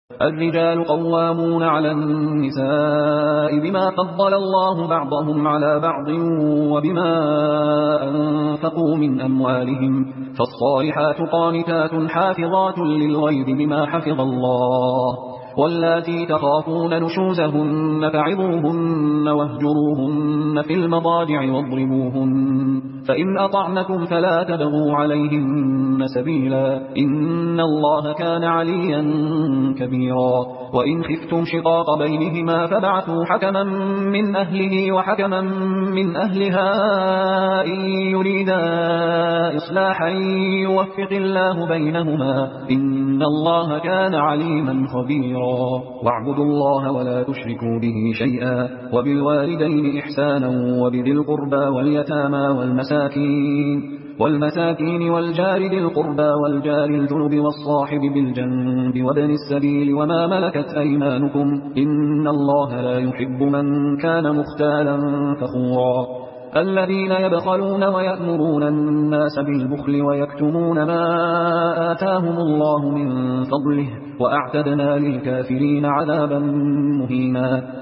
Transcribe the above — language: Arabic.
الرجال قوامون على النساء بما فضل الله بعضهم على بعض وبما أنفقوا من أموالهم، فالصالحات قانتات حافظات للغيب بما حفظ الله. واللاتي تخافون نشوزهن فعظوهن واهجروهن في المضاجع واضربوهن، فإن أطعنكم فلا تبغوا عليهن سبيلا، إن الله كان عليا كبيرا. وإن خفتم شقاق بينهما فابعثوا حكما من أهله وحكما من أهلها إن يريدا إصلاحا يوفق الله بينهما، إن الله كان عليما خبيرا. واعبدوا الله ولا تشركوا به شيئا، وبالوالدين إحسانا وبذي القربى واليتامى والمساكين والجار ذي القربى والجار الجنب والصاحب بالجنب وابن السبيل وما ملكت أيمانكم، إن الله لا يحب من كان مختالا فخورا. الذين يبخلون ويأمرون الناس بالبخل ويكتمون ما آتاهم الله من فضله، وأعتدنا للكافرين عذابا مهينا.